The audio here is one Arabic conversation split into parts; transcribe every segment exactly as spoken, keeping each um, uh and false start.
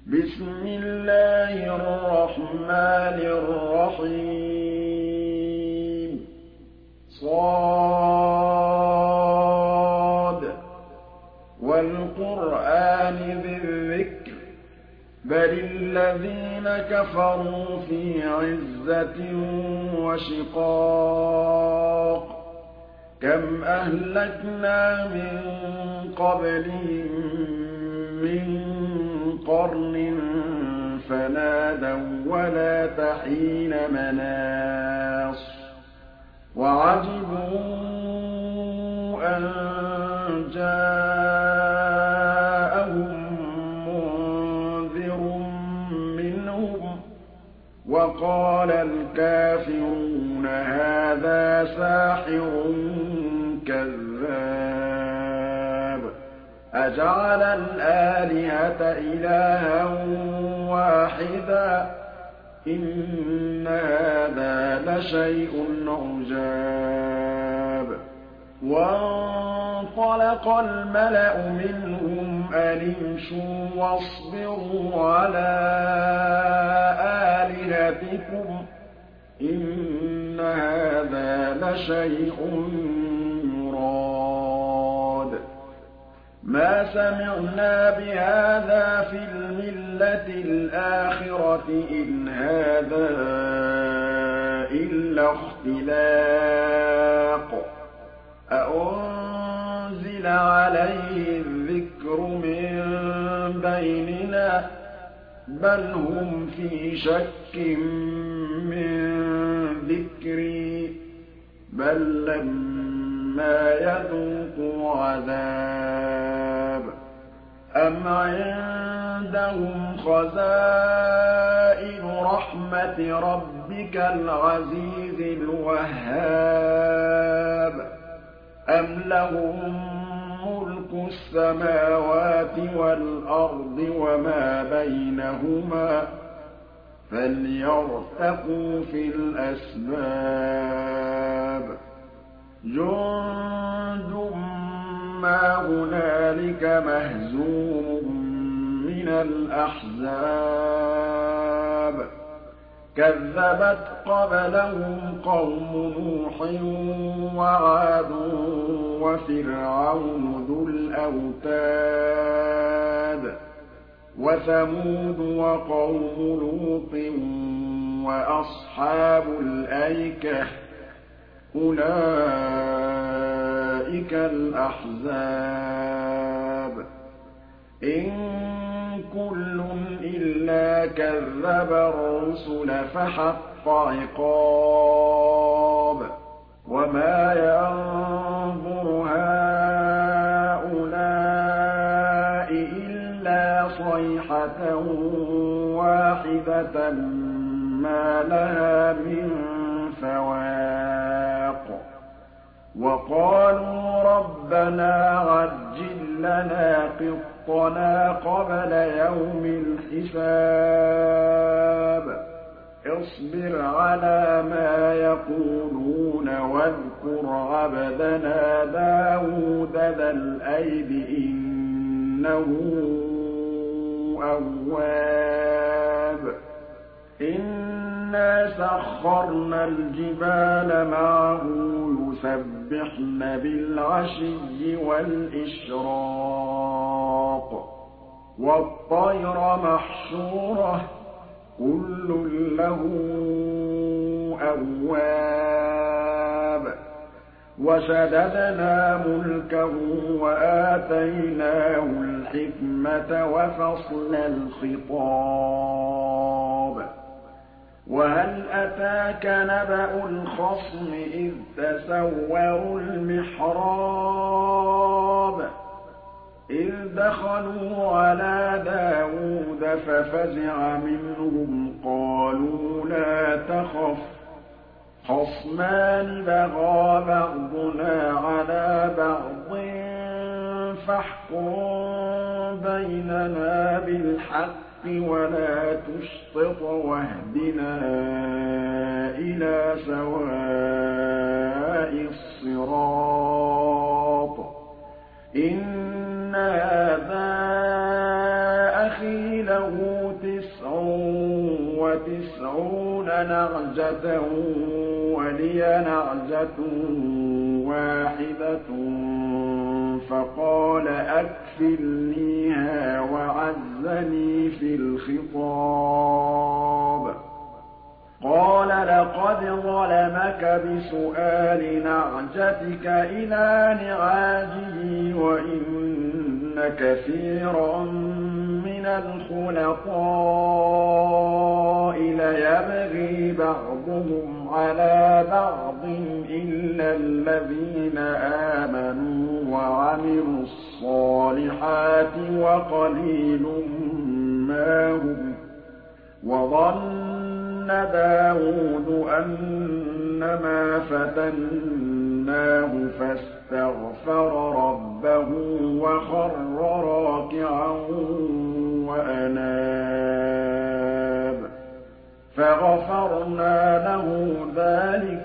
بسم الله الرحمن الرحيم صاد والقرآن ذي الذكر بل الذين كفروا في عزة وشقاق كم أهلكنا من قبلهم من قرن فنادوا ولا تحين مناص وعجبوا أن جاءهم منذر منهم وقال الكافرون هذا ساحر كذاب أجعل الآلهة إلها واحدا إن هذا لشيء عجاب وانطلق الملأ منهم أن امشوا واصبروا على آلهتكم إن هذا لشيء يراد ما سمعنا بهذا في الملة الآخرة إن هذا إلا اختلاق أأنزل عليه الذكر من بيننا بل هم في شك من ذكري بل لما يذوقوا عذاب أم عندهم خزائن رحمة ربك العزيز الوهاب أم لهم ملك السماوات والأرض وما بينهما فليرتقوا في الأسباب جند ما هنالك مهزوم من الأحزاب كذبت قبلهم قوم نوح وعاد وفرعون ذو الأوتاد وثمود وقوم لوط وأصحاب الأيكة أولئك الأحزاب إن كل إلا كذب الرسل فحق عقاب وما ينظر هؤلاء إلا صيحة واحدة ما لها من فواق وقالوا ربنا عجل لنا قطنا قبل يوم الحساب اصبر على ما يقولون واذكر عبدنا داود ذا الأيد إنه أواب إنا سخرنا الجبال معه يسبحن بالعشي والإشراق والطير محشورة كل له أواب وشددنا ملكه وآتيناه الحكمة وفصل الخطاب وهل أتاك نبأ الخصم إذ تسوروا المحراب إذ دخلوا على داود ففزع منهم قالوا لا تخف خصمان بغى بعضنا على بعض فاحكم بيننا بالحق ولا تشطط واهدنا إلى سواء الصراط إن هذا أخي له تسع وتسعون نعجة ولي نعجة واحدة فقال أكفلنيها وعزني في الخطاب قال لقد ظلمك بسؤال نعجتك إلى نعاجه وإن كثيرا من الخلطاء ليبغي بعضهم على بعض إلا الذين آمنوا وعملوا الصالحات وقليل ما هم وظن داود أنما فتناه فاستغفر ربه وخر راكعا وأناب فغفرنا له ذلك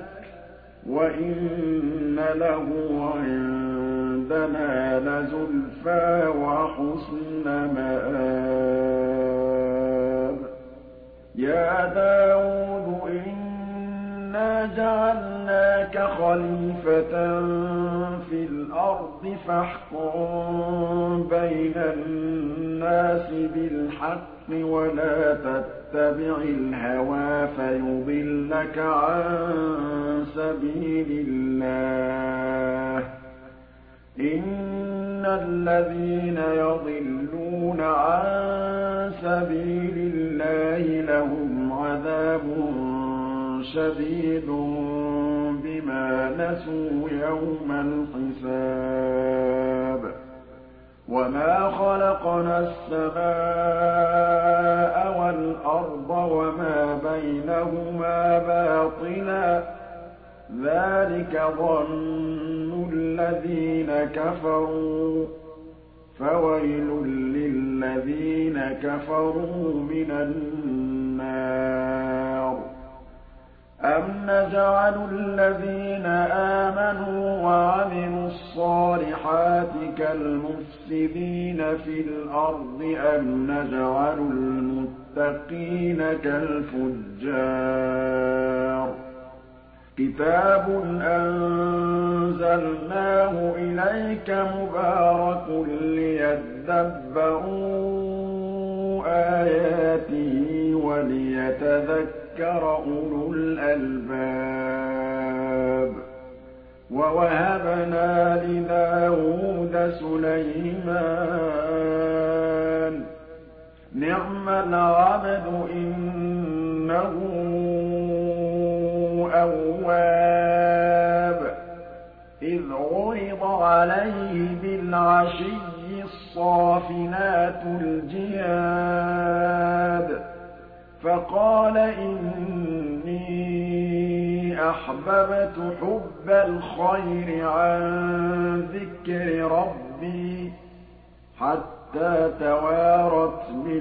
وإن له عندنا لزلفى وحسن مآب يا داود إنا جعلناك خليفة في الأرض فاحكم بين الناس بالحق ولا تتبع الهوى فيضلك عن سبيل الله إن الذين يضلون عن سبيل الله لهم عذاب شديد بما نسوا يوم الحساب وما خلقنا السماء والأرض وما بينهما باطلا ذلك ظن الذين كفروا فويل للذين كفروا من النار أم نجعل الذين آمنوا وعملوا الصالحات كالمفسدين في الأرض أم نجعل المتقين كالفجار كتاب أنزلناه إليك مبارك ليدبروا آياته وليتذكر أولو الألباب ووهبنا لداود سليمان نعم العبد إنه أواب إذ عرض عليه بالعشي الصافنات الجياد فقال إني أحببت حب الخير عن ذكر ربي حتى توارت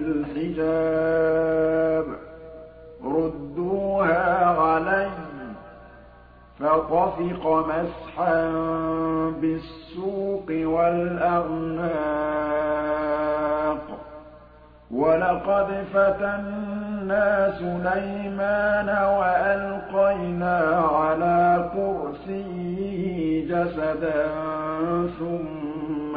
بالحجاب ردوها علي فطفق مسحا بالسوق والأعناق ولقد فتنا سليمان وألقينا على كرسيه جسدا ثم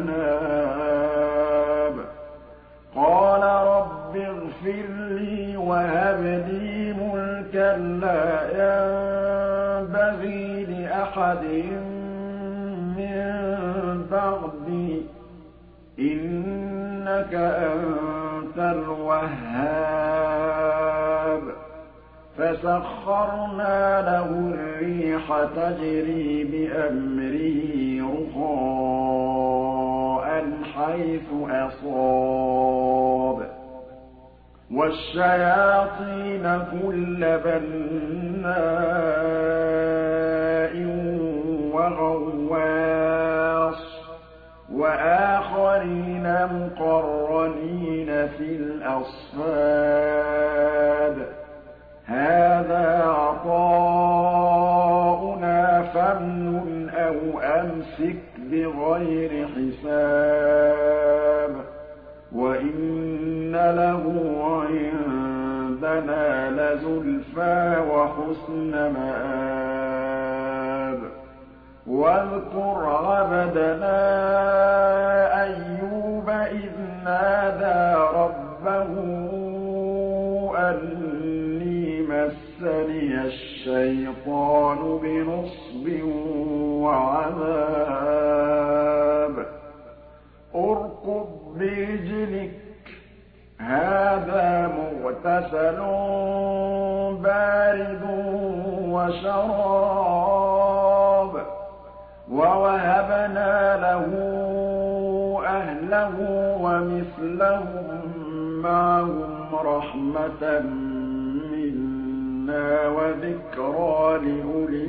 أناب قال رب اغفر لي وهب لي ملكا لا ينبغي لأحد من بعدي إنك أنت الوهاب فسخرنا له الريح تجري بأمره رخاء حيث أصاب والشياطين كل بناء وغواص وآخرين مقرنين في الأصفاد هذا عطاؤنا فامنن أو أمسك بغير حساب وإن له عندنا لزلفى وحسن مآب واذكر عبدنا أيوب إذ نادى ربه أني مسني الشيطان بنصب وعذاب اركض برجلك هذا مغتسل بارد وشراب ووهبنا له أهله ومثلهم معهم رحمة منا وذكرى لأولي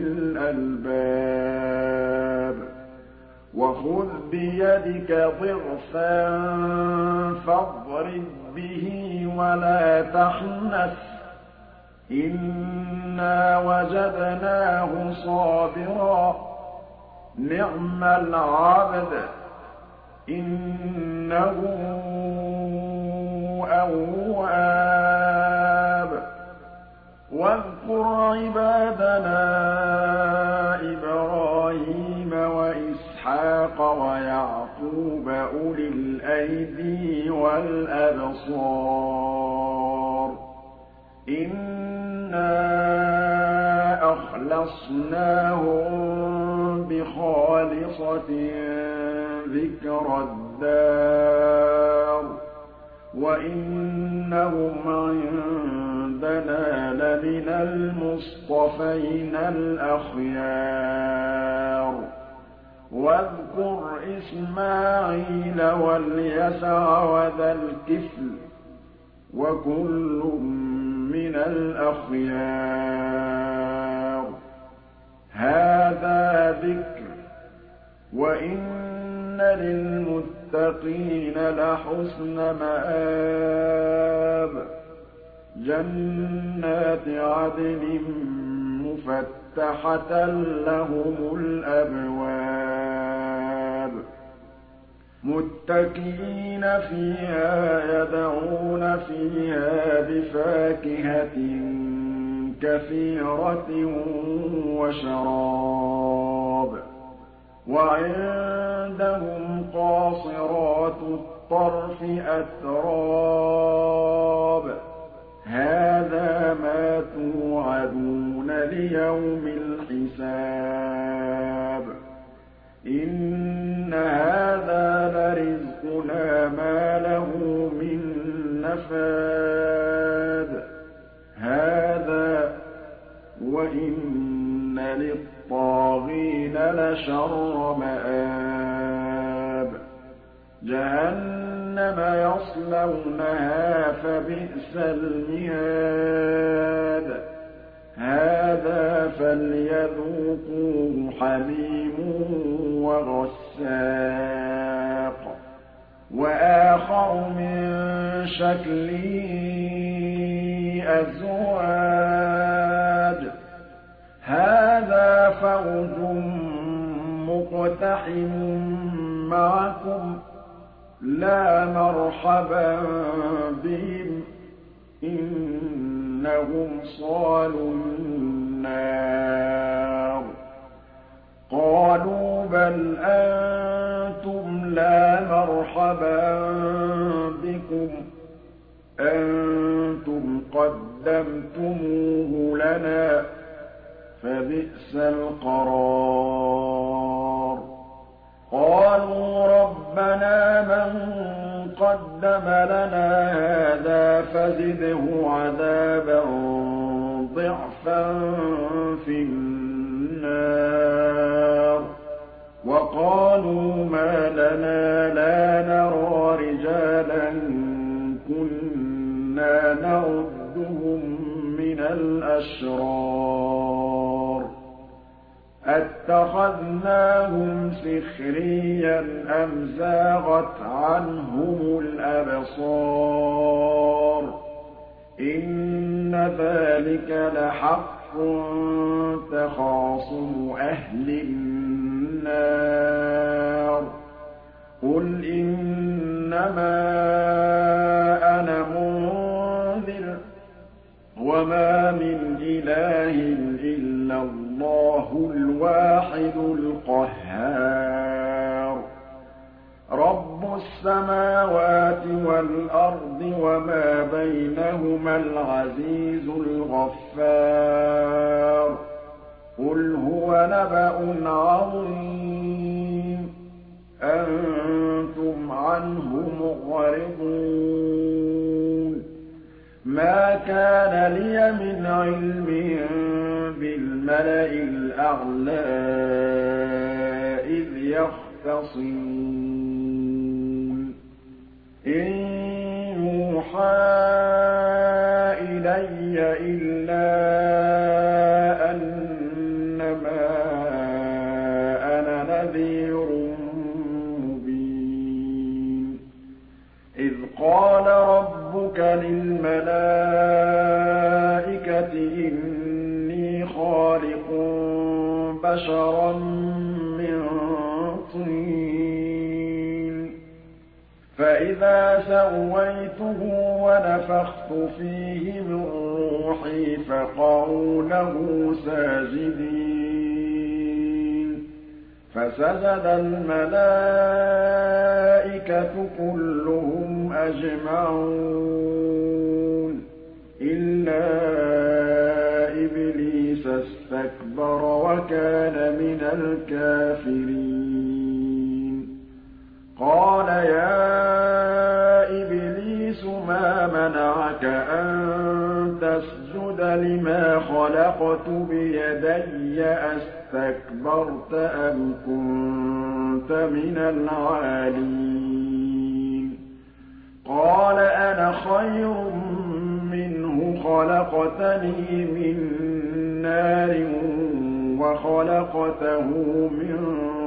الألباب وخذ بيدك ضغثا فاضرب به ولا تحنث إنا وجدناه صابرا نعم العبد إنه أواب واذكر عبادنا إبراهيم وإسحاق ويعقوب أولي الأيدي والأبصار إنا أخلصناهم بخالصة ذكرى الدار وإنهم عندنا لمن المصطفين الأخيار واذكر إسماعيل واليسع وذا الكفل وكل من الأخيار هذا ذكر وإن للمتقين لحسن مآب جنات عدن مفتحة لهم الأبواب متكئين فيها يدعون فيها بفاكهة كثيرة وشراب وعندهم قاصرات الطرف أتراب هذا ما توعدون ليوم الحساب إن هذا لرزقنا ما له من نفاد هذا وإن للطاغين لشر مآب جهنم يصلونها فبئس المهاد هذا فليذوقوه حميم وغساق وآخر من شكله أزواج هذا فوج مقتحم معكم لا مرحبا بهم إنهم صالوا النار قالوا بل أنتم لا مرحبا بكم أنتم قدمتموه لنا فبئس القرار قالوا ربنا من قدم لنا هذا فزده عذابا ضعفا في النار وقالوا ما لنا لا نرى رجالا كنا نعدهم من الأشرار أتخذناهم سخريا أم زاغت عنهم الأبصار إن ذلك لحق تخاصم أهل النار قل إنما أنا وَمَا مِنْ إِلَٰهٍ إِلَّا اللَّهُ الْوَاحِدُ الْقَهَّارُ رَبُّ السَّمَاوَاتِ وَالْأَرْضِ وَمَا بَيْنَهُمَا الْعَزِيزُ الْغَفَّارُ قُلْ هُوَ نَبَأٌ عَظِيمٌ أَنتُمْ عَنْهُ مُعْرِضُونَ مَا كَانَ لِيَ مِنْ عِلْمٍ بِالْمَلَإِ الْأَعْلَىٰ إِذْ يَخْتَصِمُونَ إِن يُوحَىٰ إِلَيَّ إِلَّا أَنَّمَا أَنَا نَذِيرٌ مُّبِينٌ إِذْ قَالَ رَبُّكَ لِلْمَلَائِكَةِ إِنِّي خَالِقٌ بَشَرًا مِّن طِينٍ فَإِذَا سَوَّيْتُهُ وَنَفَخْتُ فِيهِ مِن رُّوحِي فَقَعُوا لَهُ سَاجِدِينَ فَسَجَدَ الْمَلَائِكَةُ كُلُّهُمْ أَجْمَعُونَ إِلَّا إِبْلِيسَ اسْتَكْبَرَ وَكَانَ مِنَ الْكَافِرِينَ قَالَ يَا إِبْلِيسُ مَا مَنَعَكَ أَن تَسْجُدَ لِمَا خَلَقْتُ بِيَدَيَّ أَسْتَكْبَرْتَ أَمْ كُنتَ مِنَ الْعَالِينَ قَالَ أَنَا خَيْرٌ مِّنْهُ خَلَقْتَنِي مِن نَّارٍ وَخَلَقْتَهُ مِن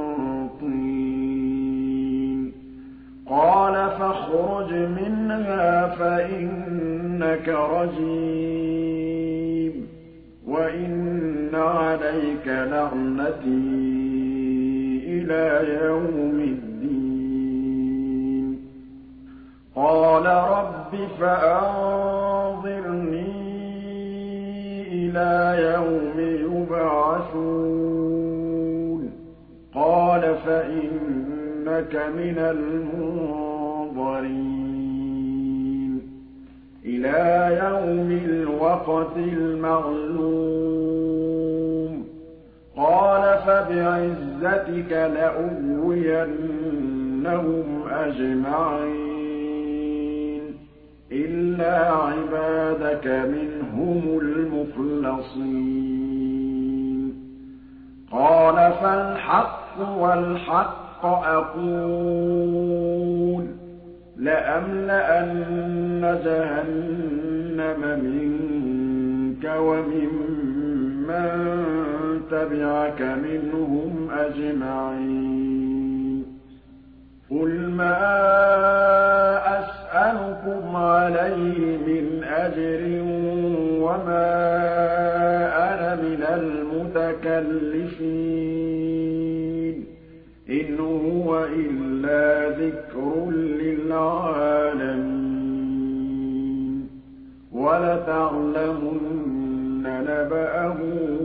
طِينٍ قَالَ فَاخْرُجْ مِنْهَا فَإِنَّكَ رَجِيمٌ وَإِنَّ عَلَيْكَ لَعْنَتِي إِلَىٰ يَوْمِ الدِّينِ قَالَ رَبِّ فَأَنظِرْنِي إِلَىٰ يَوْمِ يُبْعَثُونَ قَالَ فَإِنَّكَ مِنَ الْمُنظَرِينَ إِلَىٰ يَوْمِ الْوَقْتِ الْمَعْلُومِ قَالَ فَبِعِزَّتِكَ لَأُغْوِيَنَّهُمْ أَجْمَعِينَ إِلَّا عِبَادَكَ مِنْهُمُ الْمُخْلَصِينَ قَالَ فَالْحَقُّ وَالْحَقَّ أَقُولُ لَأَمْلَأَنَّ جَهَنَّمَ مِنكَ وَمِمَّن تَبِعَكَ مِنْهُمْ أَجْمَعِينَ قُلْ مَا أَسْأَلُكُمْ عَلَيْهِ مِنْ أَجْرٍ وَمَا أَنَا مِنَ الْمُتَكَلِّفِينَ إِنْ هُوَ إِلَّا ذِكْرٌ لِّلْعَالَمِينَ وَلَتَعْلَمُنَّ نَبَأَهُ